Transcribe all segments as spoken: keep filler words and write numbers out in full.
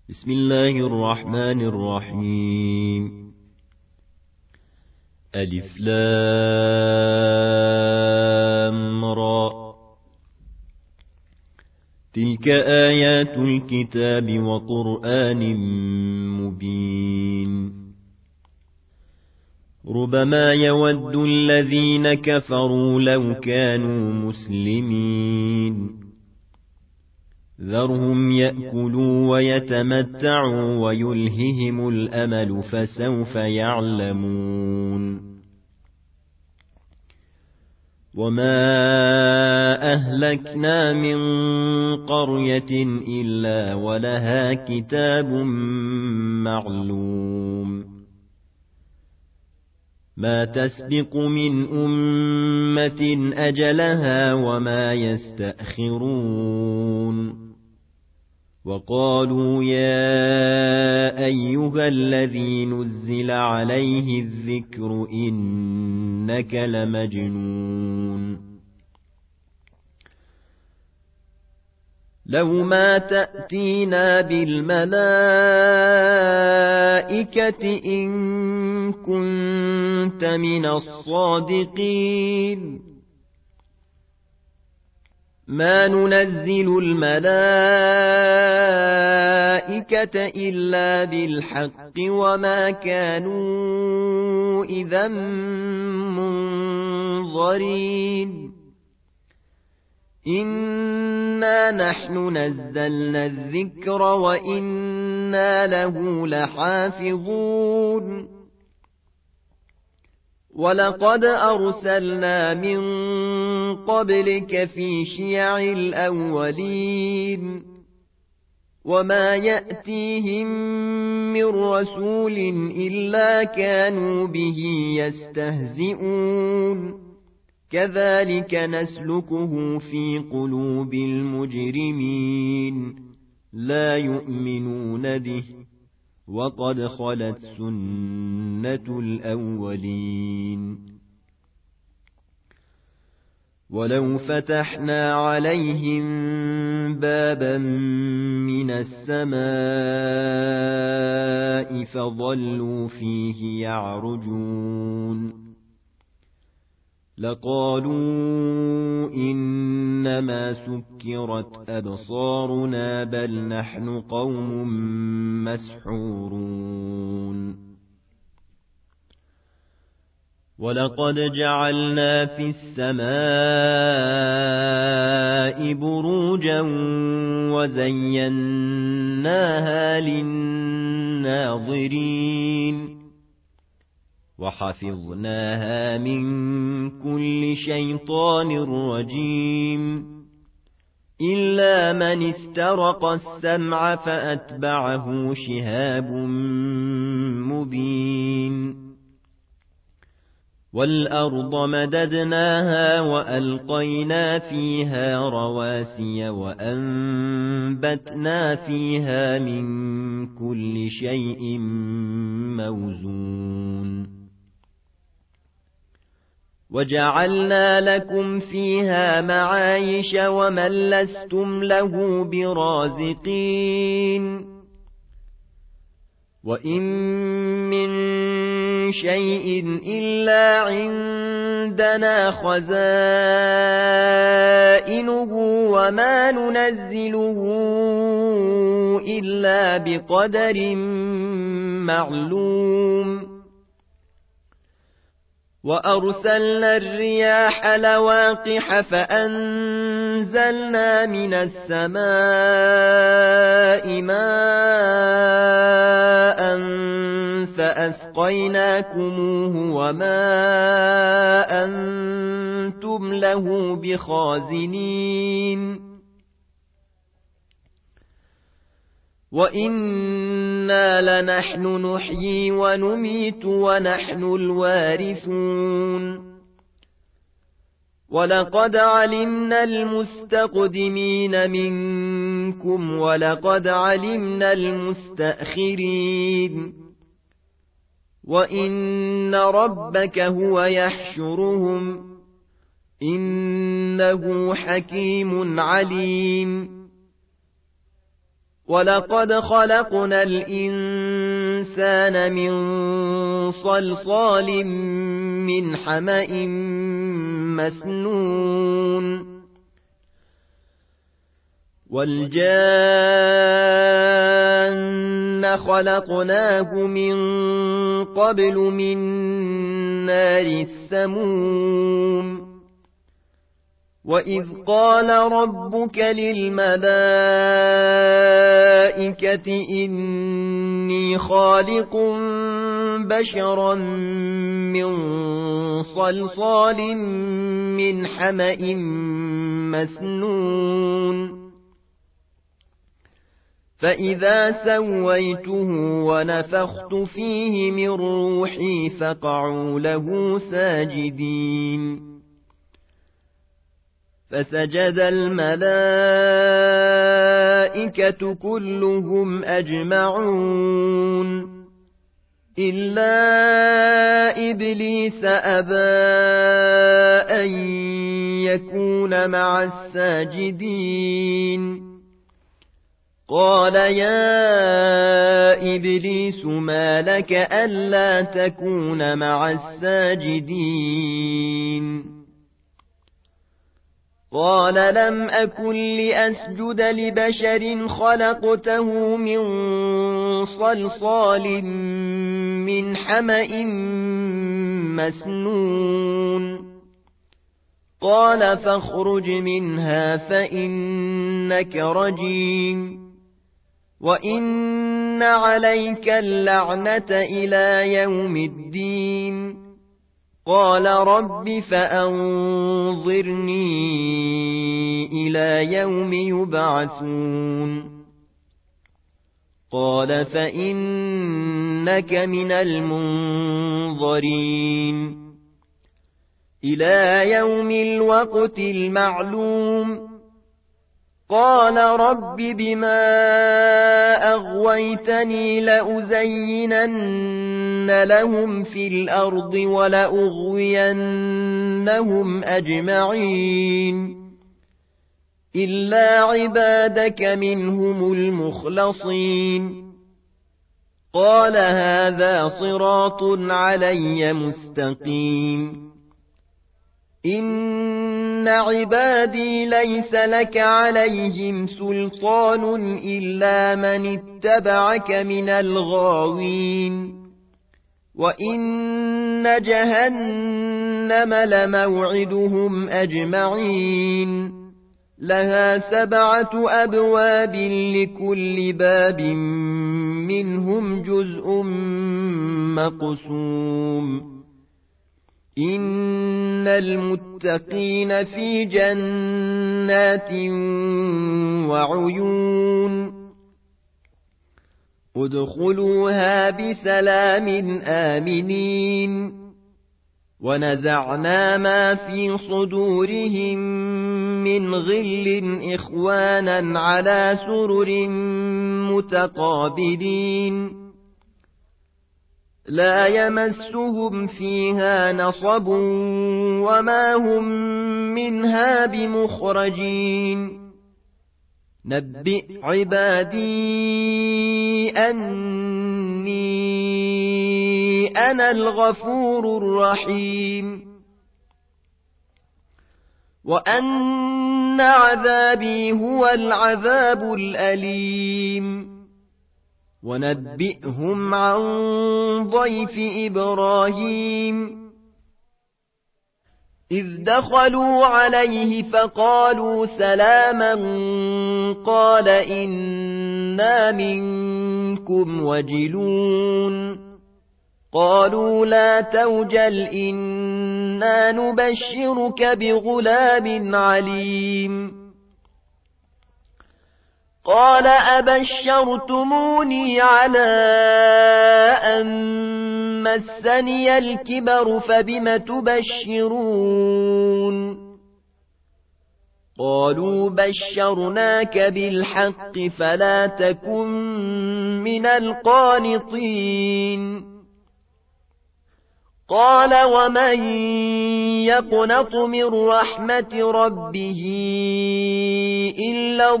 بسم الله الرحمن الرحيم. ألف لام را. تلك آيات الكتاب وقرآن مبين. ربما يود الذين كفروا لو كانوا مسلمين. ذرهم يأكلوا ويتمتعوا ويلههم الأمل فسوف يعلمون. وما أهلكنا من قرية إلا ولها كتاب معلوم. ما تسبق من أمة أجلها وما يستأخرون. وقالوا يا أيها الذي نزل عليه الذكر إنك لمجنون. لو ما تأتينا بالملائكة إن كنت من الصادقين. ما ننزل الملائكة إلا بالحق وما كانوا إذا منظرين. إنا نحن نزلنا الذكر وإنا له لحافظون. ولقد أرسلنا من قبلك في شيع الأولين. وما يأتيهم من رسول إلا كانوا به يستهزئون. كذلك نسلكه في قلوب المجرمين لا يؤمنون به وقد خلت سنة الأولين. ولو فتحنا عليهم بابا من السماء فظلوا فيه يعرجون لقالوا إنما سكرت أبصارنا بل نحن قوم مسحورون. ولقد جعلنا في السماء بروجا وزيناها للناظرين وحفظناها من كل شيطان رجيم إلا من استرق السمع فأتبعه شهاب مبين. والأرض مددناها وألقينا فيها رواسي وأنبتنا فيها من كل شيء موزون. وجعلنا لكم فيها معايش ومن لستم له برازقين. وإن من شيء إلا عندنا خزائنه وما ننزله إلا بقدر معلوم. وأرسلنا الرياح لواقح فأنزلنا من السماء ماء فأسقيناكموه وما أنتم له بخازنين. وإنا لنحن نحيي ونميت ونحن الوارثون. ولقد علمنا المستقدمين منكم ولقد علمنا المستأخرين. وإن ربك هو يحشرهم إنه حكيم عليم. ولقد خلقنا الإنسان من صلصال من حمأ مسنون والجان خلقناه من قبل من نار السموم وإذ قال ربك للملائكة إني خالق بشرا من صلصال من حمأ مسنون فإذا سويته ونفخت فيه من روحي فقعوا له ساجدين فسجد الملائكة كلهم أجمعون إلا إبليس أبى أن يكون مع الساجدين قال يا إبليس ما لك ألا تكون مع الساجدين قال لم أكن لأسجد لبشر خلقته من صلصال من حمأ مسنون قال فاخرج منها فإنك رجيم وإن عليك اللعنة إلى يوم الدين قال رب فأنظرني إلى يوم يبعثون قال فإنك من المنظرين إلى يوم الوقت المعلوم قال رب بما أغويتني لأزينن لهم في الأرض ولأغوينهم أجمعين إلا عبادك منهم المخلصين قال هذا صراط علي مستقيم إن عبادي ليس لك عليهم سلطان إلا من اتبعك من الغاوين وإن جهنم لموعدهم أجمعين لها سبعة أبواب لكل باب منهم جزء مقسوم إن المتقين في جنات وعيون ادخلوها بسلام آمنين ونزعنا ما في صدورهم من غل إخوانا على سرر متقابلين لا يمسهم فيها نصب وما هم منها بمخرجين نبئ عبادي أني أنا الغفور الرحيم وأن عذابي هو العذاب الأليم ونبئهم عن ضيف إبراهيم إذ دخلوا عليه فقالوا سلاما قال إنا منكم وجلون قالوا لا توجل إنا نبشرك بغلام عليم قال أبشرتموني على أن مسني الكبر فبم تبشرون قالوا بشرناك بالحق فلا تكن من القانطين قال ومن يقنط من رحمة ربه إلا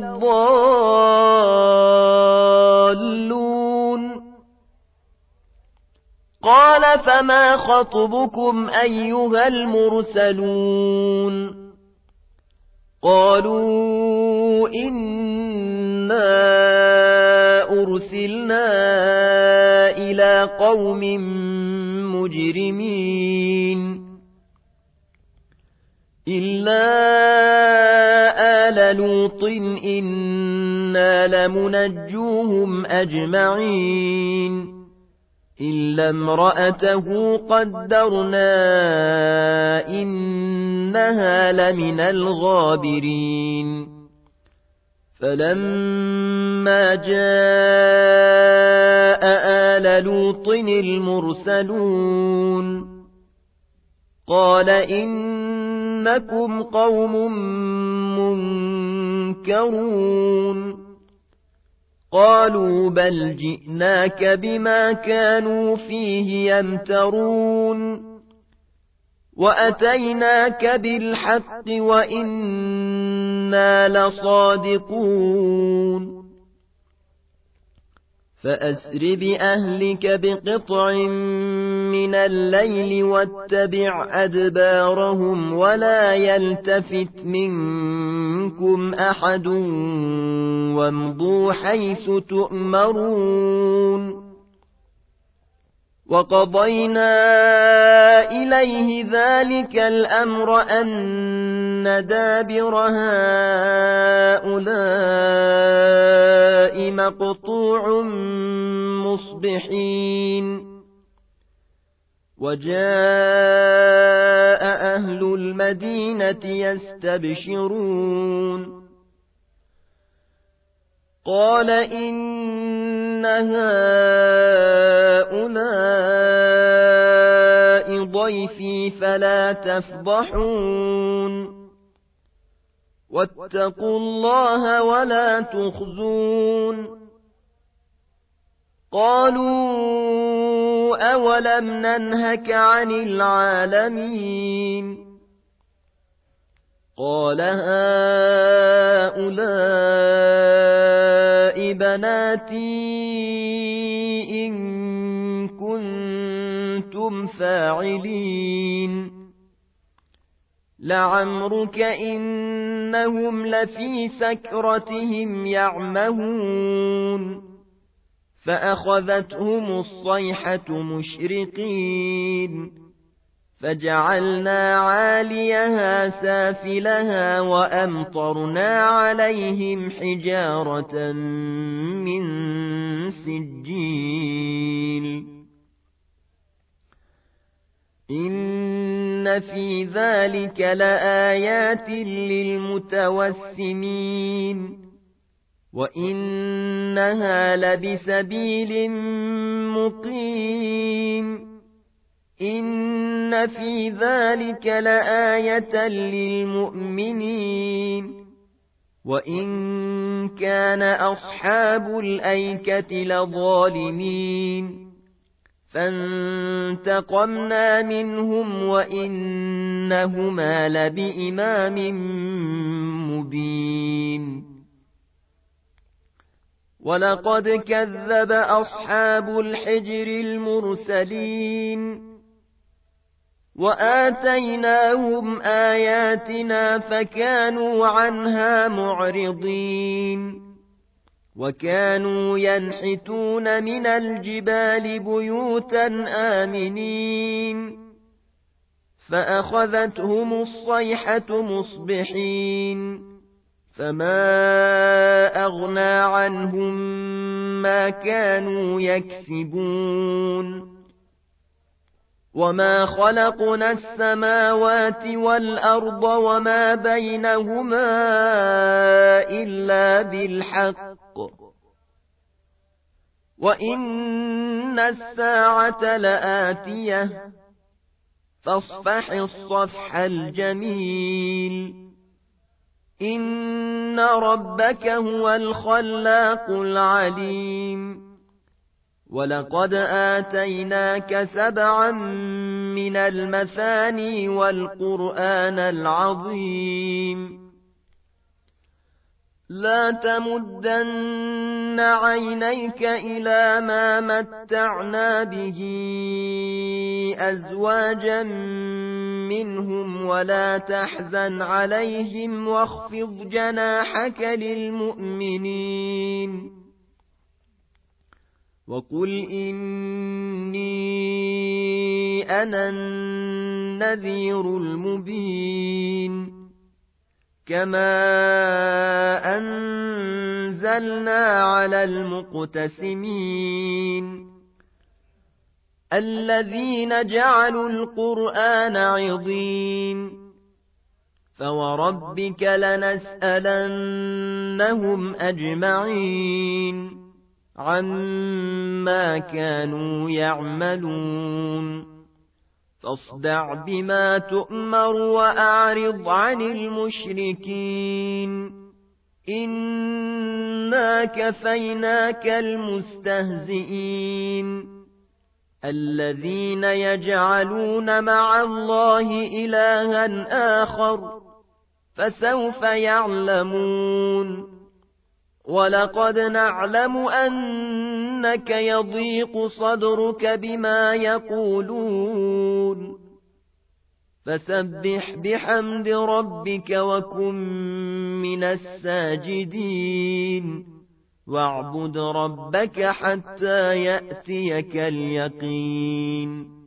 الضالون قال فما خطبكم أيها المرسلون قالوا إنا أرسلنا إلى قوم مجرمين إلا آل لوط إنا لمنجوهم أجمعين إلا امرأته قدرنا إنها لمن الغابرين فلما جاء آل لوط المرسلون قال إنكم قوم منكرون قالوا بل جئناك بما كانوا فيه يمترون وأتيناك بالحق وإنا لصادقون فأسر بأهلك بقطع من الليل واتبع أدبارهم ولا يلتفت منكم أحد وامضوا حيث تؤمرون وقضينا إليه ذلك الأمر أن دابر هؤلاء مقطوع مصبحين وجاء أهل المدينة يستبشرون قال إن هؤلاء ضيفي فلا تفضحون واتقوا الله ولا تخزون قالوا أولم ننهك عن العالمين قال هؤلاء بناتي إن كنتم فاعلين لعمرك إنهم لفي سكرتهم يعمهون فأخذتهم الصيحة مشرقين فجعلنا عاليها سافلها وأمطرنا عليهم حجارة من سجيل إن في ذلك لآيات للمتوسمين وإنها لبسبيل مقيم إن في ذلك لآية للمؤمنين وإن كان أصحاب الأيكة لظالمين فانتقمنا منهم وإنهما لبإمام مبين ولقد كذب أصحاب الحجر المرسلين وآتيناهم آياتنا فكانوا عنها معرضين وكانوا ينحتون من الجبال بيوتا آمنين فأخذتهم الصيحة مصبحين فما أغنى عنهم ما كانوا يكسبون وما خلقنا السماوات والأرض وما بينهما إلا بالحق وإن الساعة لآتية فاصفح الصفح الجميل إن ربك هو الخلاق العليم ولقد آتيناك سبعا من المثاني والقرآن العظيم لا تمدن عينيك إلى ما متعنا به أزواجا منهم ولا تحزن عليهم واخفض جناحك للمؤمنين وقل إني أنا النذير المبين كما أنزلنا على المقتسمين الذين جعلوا القرآن عضين فوربك لنسألنهم أجمعين عما كانوا يعملون فاصدع بما تؤمر وأعرض عن المشركين إنا كفيناك المستهزئين الذين يجعلون مع الله إلها آخر فسوف يعلمون ولقد نعلم أنك يضيق صدرك بما يقولون فسبح بحمد ربك وكن من الساجدين واعبد ربك حتى يأتيك اليقين